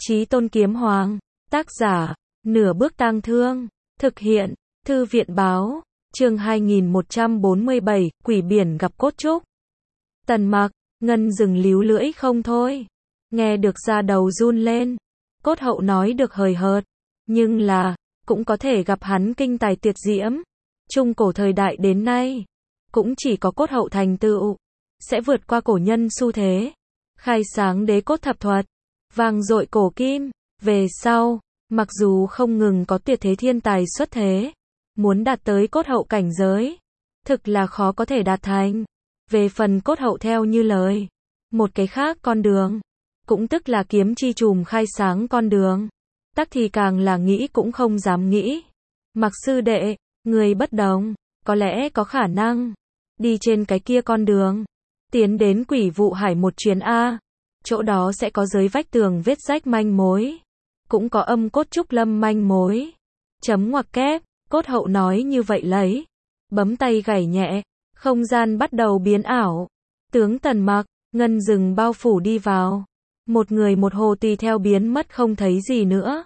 Chí Tôn Kiếm Hoàng. Tác giả, Nửa Bước Tang Thương. Thực hiện, Thư viện báo. Chương 2147, Quỷ Biển gặp Cốt Trúc. Tần Mặc, Ngân Dừng líu lưỡi không thôi. Nghe được da đầu run lên. Cốt Hậu nói được hời hợt, nhưng là, cũng có thể gặp hắn kinh tài tuyệt diễm. Trung cổ thời đại đến nay, cũng chỉ có Cốt Hậu thành tựu, sẽ vượt qua cổ nhân xu thế. Khai sáng đế cốt thập thuật, vang dội cổ kim. Về sau, mặc dù không ngừng có tuyệt thế thiên tài xuất thế, muốn đạt tới Cốt Hậu cảnh giới, thực là khó có thể đạt thành. Về phần Cốt Hậu theo như lời, một cái khác con đường, cũng tức là kiếm chi trùm khai sáng con đường, tắc thì càng là nghĩ cũng không dám nghĩ. Mặc sư đệ, người bất đồng, có lẽ có khả năng đi trên cái kia con đường, tiến đến Quỷ Vụ Hải một chuyến a. Chỗ đó sẽ có dưới vách tường vết rách manh mối, cũng có âm cốt trúc lâm manh mối. Chấm ngoặc kép, Cốt Hậu nói như vậy lấy, bấm tay gảy nhẹ, không gian bắt đầu biến ảo. Tướng Tần Mặc, Ngân Dừng bao phủ đi vào. Một người một hồ tùy theo biến mất không thấy gì nữa.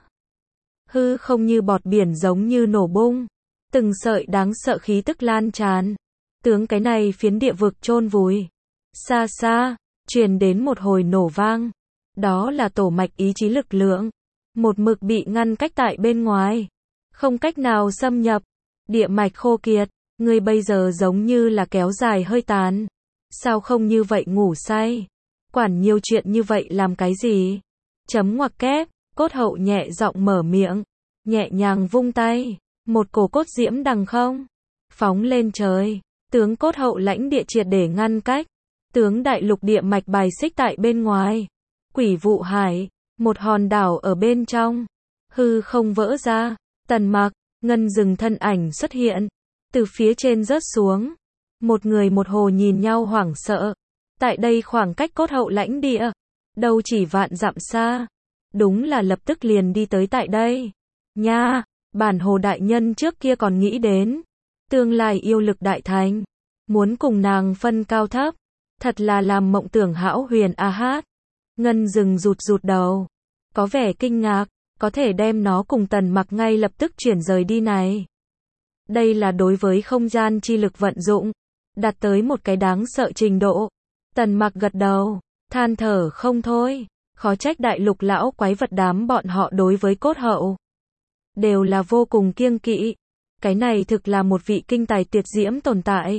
Hư không như bọt biển giống như nổ bung. Từng sợi đáng sợ khí tức lan tràn. Tướng cái này phiến địa vực chôn vùi. Xa xa, truyền đến một hồi nổ vang. Đó là tổ mạch ý chí lực lượng. Một mực bị ngăn cách tại bên ngoài. Không cách nào xâm nhập. Địa mạch khô kiệt. Ngươi bây giờ giống như là kéo dài hơi tàn. Sao không như vậy ngủ say? Quản nhiều chuyện như vậy làm cái gì? Chấm ngoặc kép, Cốt Hậu nhẹ giọng mở miệng, nhẹ nhàng vung tay, một cổ cốt diễm đằng không phóng lên trời. Tướng Cốt Hậu lãnh địa triệt để ngăn cách. Tướng đại lục địa mạch bài xích tại bên ngoài. Quỷ Vụ Hải, một hòn đảo ở bên trong. Hư không vỡ ra. Tần Mặc, Ngân Dừng thân ảnh xuất hiện, từ phía trên rớt xuống. Một người một hồ nhìn nhau hoảng sợ. Tại đây khoảng cách Cốt Hậu lãnh địa, đâu chỉ vạn dặm xa. Đúng là lập tức liền đi tới tại đây. Nha, bản hồ đại nhân trước kia còn nghĩ đến tương lai yêu lực đại thành, muốn cùng nàng phân cao thấp. Thật là làm mộng tưởng hão huyền a hát. Ngân Dừng rụt rụt đầu, có vẻ kinh ngạc, có thể đem nó cùng Tần Mặc ngay lập tức chuyển rời đi này. Đây là đối với không gian chi lực vận dụng, đạt tới một cái đáng sợ trình độ. Tần Mặc gật đầu, than thở không thôi, khó trách đại lục lão quái vật đám bọn họ đối với Cốt Hậu đều là vô cùng kiêng kỵ. Cái này thực là một vị kinh tài tuyệt diễm tồn tại.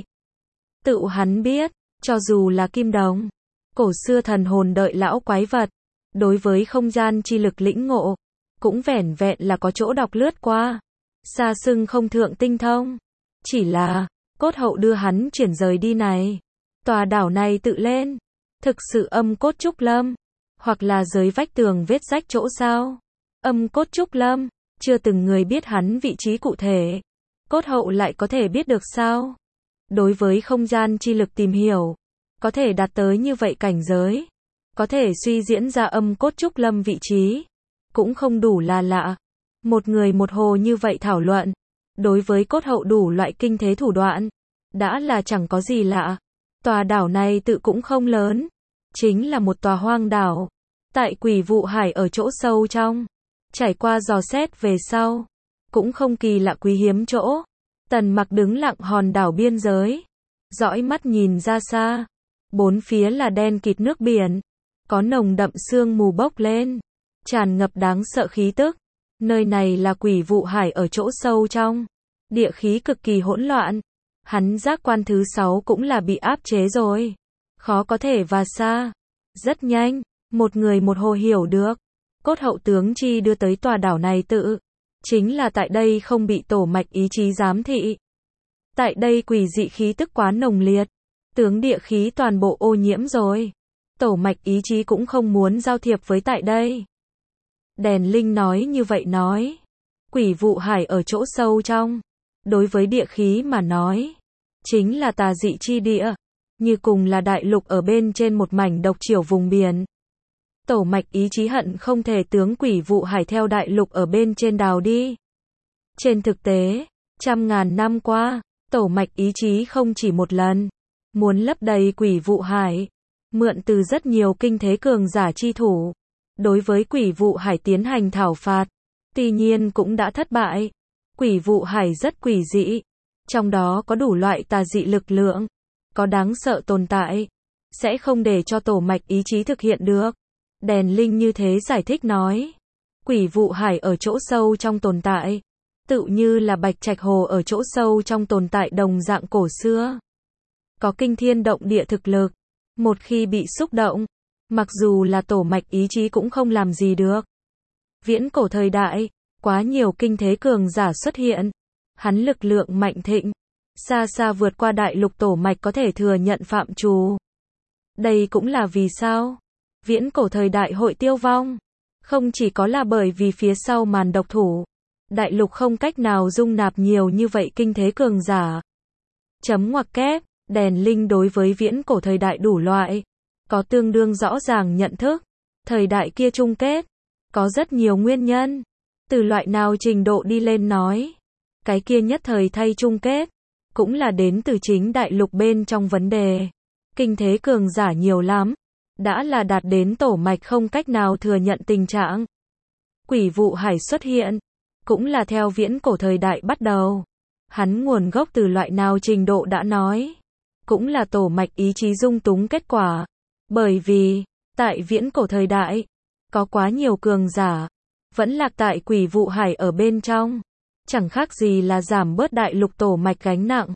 Tự hắn biết, cho dù là Kim Đồng, cổ xưa thần hồn đợi lão quái vật, đối với không gian chi lực lĩnh ngộ, cũng vẻn vẹn là có chỗ đọc lướt qua, xa xưng không thượng tinh thông. Chỉ là, Cốt Hậu đưa hắn chuyển rời đi này. Tòa đảo này tự lên, thực sự âm cốt trúc lâm, hoặc là dưới vách tường vết rách chỗ sao. Âm cốt trúc lâm, chưa từng người biết hắn vị trí cụ thể. Cốt Hậu lại có thể biết được sao? Đối với không gian chi lực tìm hiểu, có thể đạt tới như vậy cảnh giới, có thể suy diễn ra âm cốt trúc lâm vị trí, cũng không đủ là lạ. Một người một hồ như vậy thảo luận, đối với Cốt Hậu đủ loại kinh thế thủ đoạn, đã là chẳng có gì lạ. Tòa đảo này tự cũng không lớn, chính là một tòa hoang đảo, tại Quỷ Vụ Hải ở chỗ sâu trong. Trải qua dò xét về sau, cũng không kỳ lạ quý hiếm chỗ. Tần Mặc đứng lặng hòn đảo biên giới, dõi mắt nhìn ra xa. Bốn phía là đen kịt nước biển, có nồng đậm sương mù bốc lên, tràn ngập đáng sợ khí tức. Nơi này là Quỷ Vụ Hải ở chỗ sâu trong, địa khí cực kỳ hỗn loạn. Hắn giác quan thứ 6 cũng là bị áp chế rồi, khó có thể và xa. Rất nhanh, một người một hồ hiểu được, Cốt Hậu tướng chi đưa tới tòa đảo này tự chính là tại đây không bị tổ mạch ý chí giám thị. Tại đây quỷ dị khí tức quá nồng liệt, tướng địa khí toàn bộ ô nhiễm rồi. Tổ mạch ý chí cũng không muốn giao thiệp với tại đây. Đèn Linh nói như vậy nói, Quỷ Vụ Hải ở chỗ sâu trong, đối với địa khí mà nói, chính là tà dị chi địa, như cùng là đại lục ở bên trên một mảnh độc chiều vùng biển. Tổ mạch ý chí hận không thể tướng Quỷ Vụ Hải theo đại lục ở bên trên đào đi. Trên thực tế, trăm ngàn năm qua, tổ mạch ý chí không chỉ một lần muốn lấp đầy Quỷ Vụ Hải, mượn từ rất nhiều kinh thế cường giả chi thủ, đối với quỷ vụ hải tiến hành thảo phạt. Tuy nhiên cũng đã thất bại. Quỷ vụ hải rất quỷ dị. Trong đó có đủ loại tà dị lực lượng, có đáng sợ tồn tại, sẽ không để cho tổ mạch ý chí thực hiện được. Đèn Linh như thế giải thích nói. Quỷ vụ hải ở chỗ sâu trong tồn tại, tự như là bạch trạch hồ ở chỗ sâu trong tồn tại đồng dạng cổ xưa. Có kinh thiên động địa thực lực. Một khi bị xúc động, mặc dù là tổ mạch ý chí cũng không làm gì được. Viễn cổ thời đại, quá nhiều kinh thế cường giả xuất hiện. Hắn lực lượng mạnh thịnh, xa xa vượt qua đại lục tổ mạch có thể thừa nhận phạm trù. Đây cũng là vì sao viễn cổ thời đại hội tiêu vong. Không chỉ có là bởi vì phía sau màn độc thủ, đại lục không cách nào dung nạp nhiều như vậy kinh thế cường giả. Chấm ngoặc kép, Đèn Linh đối với viễn cổ thời đại đủ loại, có tương đương rõ ràng nhận thức. Thời đại kia chung kết, có rất nhiều nguyên nhân. Từ loại nào trình độ đi lên nói, cái kia nhất thời thay chung kết, cũng là đến từ chính đại lục bên trong vấn đề. Kinh thế cường giả nhiều lắm, đã là đạt đến tổ mạch không cách nào thừa nhận tình trạng. Quỷ vụ hải xuất hiện, cũng là theo viễn cổ thời đại bắt đầu. Hắn nguồn gốc từ loại nào trình độ đã nói, cũng là tổ mạch ý chí dung túng kết quả. Bởi vì, tại viễn cổ thời đại, có quá nhiều cường giả, vẫn lạc tại quỷ vụ hải ở bên trong. Chẳng khác gì là giảm bớt đại lục tổ mạch gánh nặng.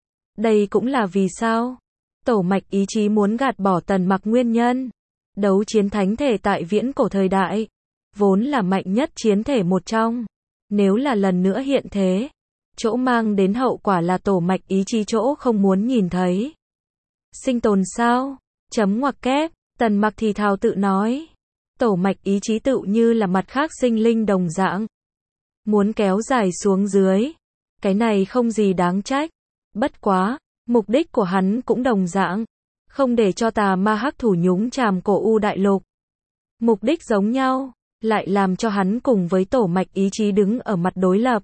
Đây cũng là vì sao tổ mạch ý chí muốn gạt bỏ Tần Mặc nguyên nhân. Đấu chiến thánh thể tại viễn cổ thời đại, vốn là mạnh nhất chiến thể một trong. Nếu là lần nữa hiện thế, chỗ mang đến hậu quả là tổ mạch ý chí chỗ không muốn nhìn thấy. Sinh tồn sao? Chấm ngoặc kép, Tần Mặc thì thào tự nói. Tổ mạch ý chí tự như là mặt khác sinh linh đồng dạng. Muốn kéo dài xuống dưới. Cái này không gì đáng trách. Bất quá, mục đích của hắn cũng đồng dạng. Không để cho tà ma hắc thủ nhúng chàm cổ u đại lục. Mục đích giống nhau, lại làm cho hắn cùng với tổ mạch ý chí đứng ở mặt đối lập.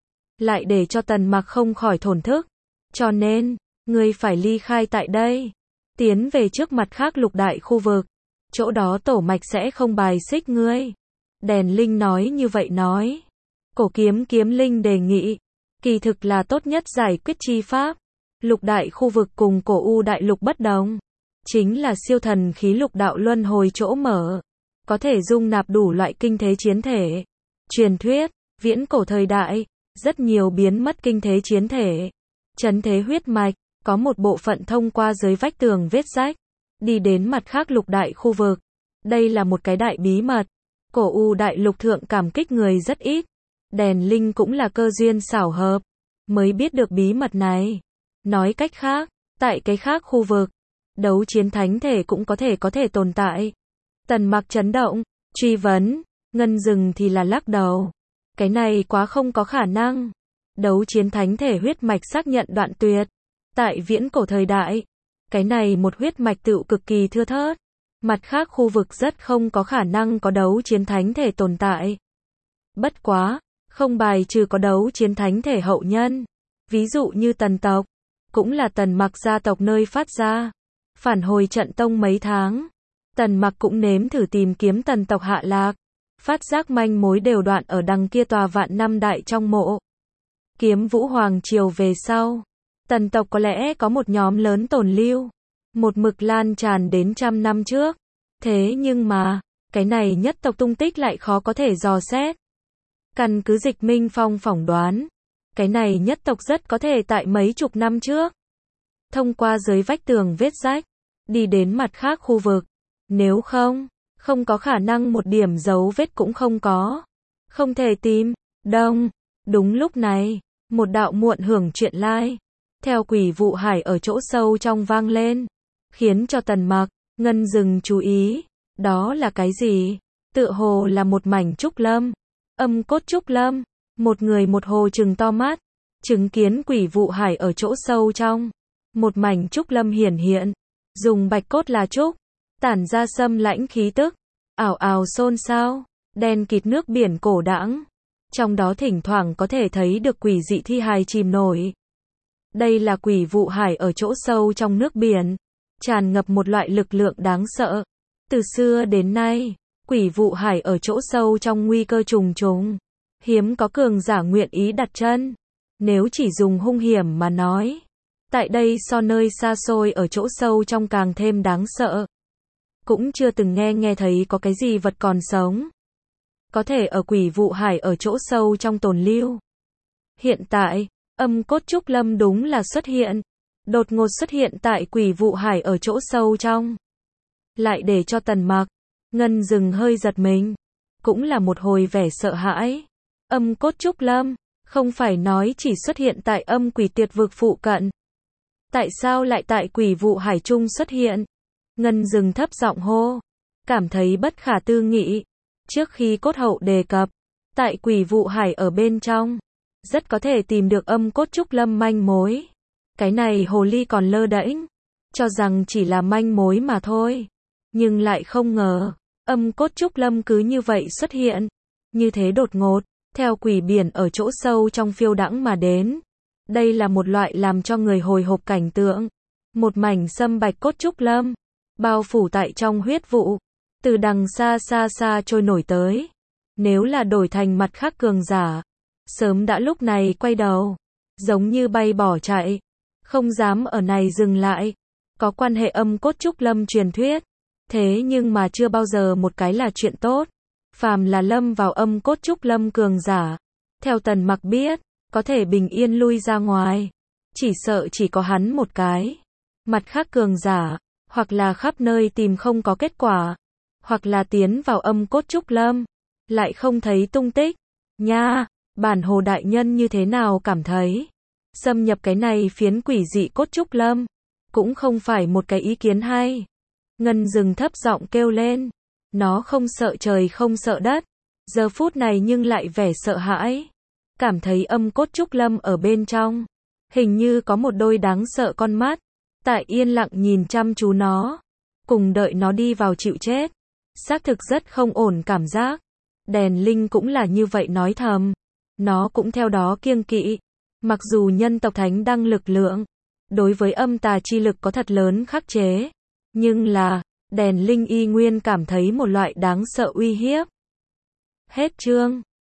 Lại để cho Tần Mặc không khỏi thổn thức. Cho nên, ngươi phải ly khai tại đây. Tiến về trước mặt khác lục đại khu vực. Chỗ đó tổ mạch sẽ không bài xích ngươi. Đèn Linh nói như vậy nói. Cổ kiếm kiếm linh đề nghị. Kỳ thực là tốt nhất giải quyết chi pháp. Lục đại khu vực cùng cổ u đại lục bất đồng. Chính là siêu thần khí lục đạo luân hồi chỗ mở. Có thể dung nạp đủ loại kinh thế chiến thể. Truyền thuyết, viễn cổ thời đại, rất nhiều biến mất kinh thế chiến thể. Chấn thế huyết mạch, có một bộ phận thông qua dưới vách tường vết rách. Đi đến mặt khác lục đại khu vực. Đây là một cái đại bí mật. Cổ u đại lục thượng cảm kích người rất ít. Đèn Linh cũng là cơ duyên xảo hợp, mới biết được bí mật này. Nói cách khác, tại cái khác khu vực, đấu chiến thánh thể cũng có thể tồn tại. Tần Mặc chấn động, truy vấn, Ngân Dừng thì là lắc đầu. Cái này quá không có khả năng. Đấu chiến thánh thể huyết mạch xác nhận đoạn tuyệt. Tại viễn cổ thời đại, cái này một huyết mạch tựu cực kỳ thưa thớt. Mặt khác khu vực rất không có khả năng có đấu chiến thánh thể tồn tại. Bất quá, không bài trừ có đấu chiến thánh thể hậu nhân. Ví dụ như Tần tộc, cũng là Tần Mặc gia tộc nơi phát ra. Phản hồi trận tông mấy tháng, Tần Mặc cũng nếm thử tìm kiếm Tần tộc hạ lạc. Phát giác manh mối đều đoạn ở đằng kia tòa vạn năm đại trong mộ. Kiếm Vũ Hoàng triều về sau, Tần tộc có lẽ có một nhóm lớn tồn lưu. Một mực lan tràn đến trăm năm trước. Thế nhưng mà, cái này nhất tộc tung tích lại khó có thể dò xét. Căn cứ Dịch Minh Phong phỏng đoán, cái này nhất tộc rất có thể tại mấy chục năm trước. Thông qua dưới vách tường vết rách, đi đến mặt khác khu vực. Nếu không, không có khả năng một điểm dấu vết cũng không có. Không thể tìm. Đông. Đúng lúc này, một đạo muộn hưởng chuyện lai. Theo quỷ vụ hải ở chỗ sâu trong vang lên. Khiến cho Tần Mặc, Ngân Dừng chú ý. Đó là cái gì? Tựa hồ là một mảnh trúc lâm. Âm cốt trúc lâm. Một người một hồ trừng to mắt. Chứng kiến quỷ vụ hải ở chỗ sâu trong. Một mảnh trúc lâm hiển hiện. Dùng bạch cốt là trúc. Tản ra xâm lãnh khí tức. Ảo ảo xôn xao. Đen kịt nước biển cổ đãng. Trong đó thỉnh thoảng có thể thấy được quỷ dị thi hài chìm nổi. Đây là quỷ vụ hải ở chỗ sâu trong nước biển. Tràn ngập một loại lực lượng đáng sợ. Từ xưa đến nay, Quỷ vụ hải ở chỗ sâu trong nguy cơ trùng trùng. Hiếm có cường giả nguyện ý đặt chân. Nếu chỉ dùng hung hiểm mà nói, tại đây so nơi xa xôi ở chỗ sâu trong càng thêm đáng sợ. Cũng chưa từng nghe thấy có cái gì vật còn sống có thể ở quỷ vụ hải ở chỗ sâu trong tồn lưu. Hiện tại, âm cốt trúc lâm đúng là xuất hiện. Đột ngột xuất hiện tại quỷ vụ hải ở chỗ sâu trong. Lại để cho Tần Mặc, Ngân Dừng hơi giật mình. Cũng là một hồi vẻ sợ hãi. Âm cốt trúc lâm, không phải nói chỉ xuất hiện tại âm quỷ tiệt vực phụ cận. Tại sao lại tại quỷ vụ hải trung xuất hiện? Ngân Dừng thấp giọng hô. Cảm thấy bất khả tư nghị. Trước khi cốt hậu đề cập, tại quỷ vụ hải ở bên trong, rất có thể tìm được âm cốt trúc lâm manh mối. Cái này hồ ly còn lơ đễnh, cho rằng chỉ là manh mối mà thôi. Nhưng lại không ngờ, âm cốt trúc lâm cứ như vậy xuất hiện. Như thế đột ngột, theo quỷ biển ở chỗ sâu trong phiêu đãng mà đến. Đây là một loại làm cho người hồi hộp cảnh tượng. Một mảnh sâm bạch cốt trúc lâm, bao phủ tại trong huyết vụ. Từ đằng xa trôi nổi tới. Nếu là đổi thành mặt khác cường giả, sớm đã lúc này quay đầu, giống như bay bỏ chạy, không dám ở này dừng lại. Có quan hệ âm cốt trúc lâm truyền thuyết, thế nhưng mà chưa bao giờ một cái là chuyện tốt. Phàm là lâm vào âm cốt trúc lâm cường giả, theo Tần Mặc biết, có thể bình yên lui ra ngoài, chỉ sợ chỉ có hắn một cái. Mặt khác cường giả, hoặc là khắp nơi tìm không có kết quả, hoặc là tiến vào âm cốt trúc lâm, lại không thấy tung tích. Nha, bản hồ đại nhân như thế nào cảm thấy? Xâm nhập cái này phiến quỷ dị cốt trúc lâm, cũng không phải một cái ý kiến hay. Ngân Dừng thấp giọng kêu lên. Nó không sợ trời không sợ đất. Giờ phút này nhưng lại vẻ sợ hãi. Cảm thấy âm cốt trúc lâm ở bên trong. Hình như có một đôi đáng sợ con mắt. Tại yên lặng nhìn chăm chú nó. Cùng đợi nó đi vào chịu chết. Xác thực rất không ổn cảm giác. Đèn Linh cũng là như vậy nói thầm. Nó cũng theo đó kiêng kỵ. Mặc dù nhân tộc thánh đăng lực lượng, đối với âm tà chi lực có thật lớn khắc chế. Nhưng là, Đèn Linh y nguyên cảm thấy một loại đáng sợ uy hiếp. Hết chương.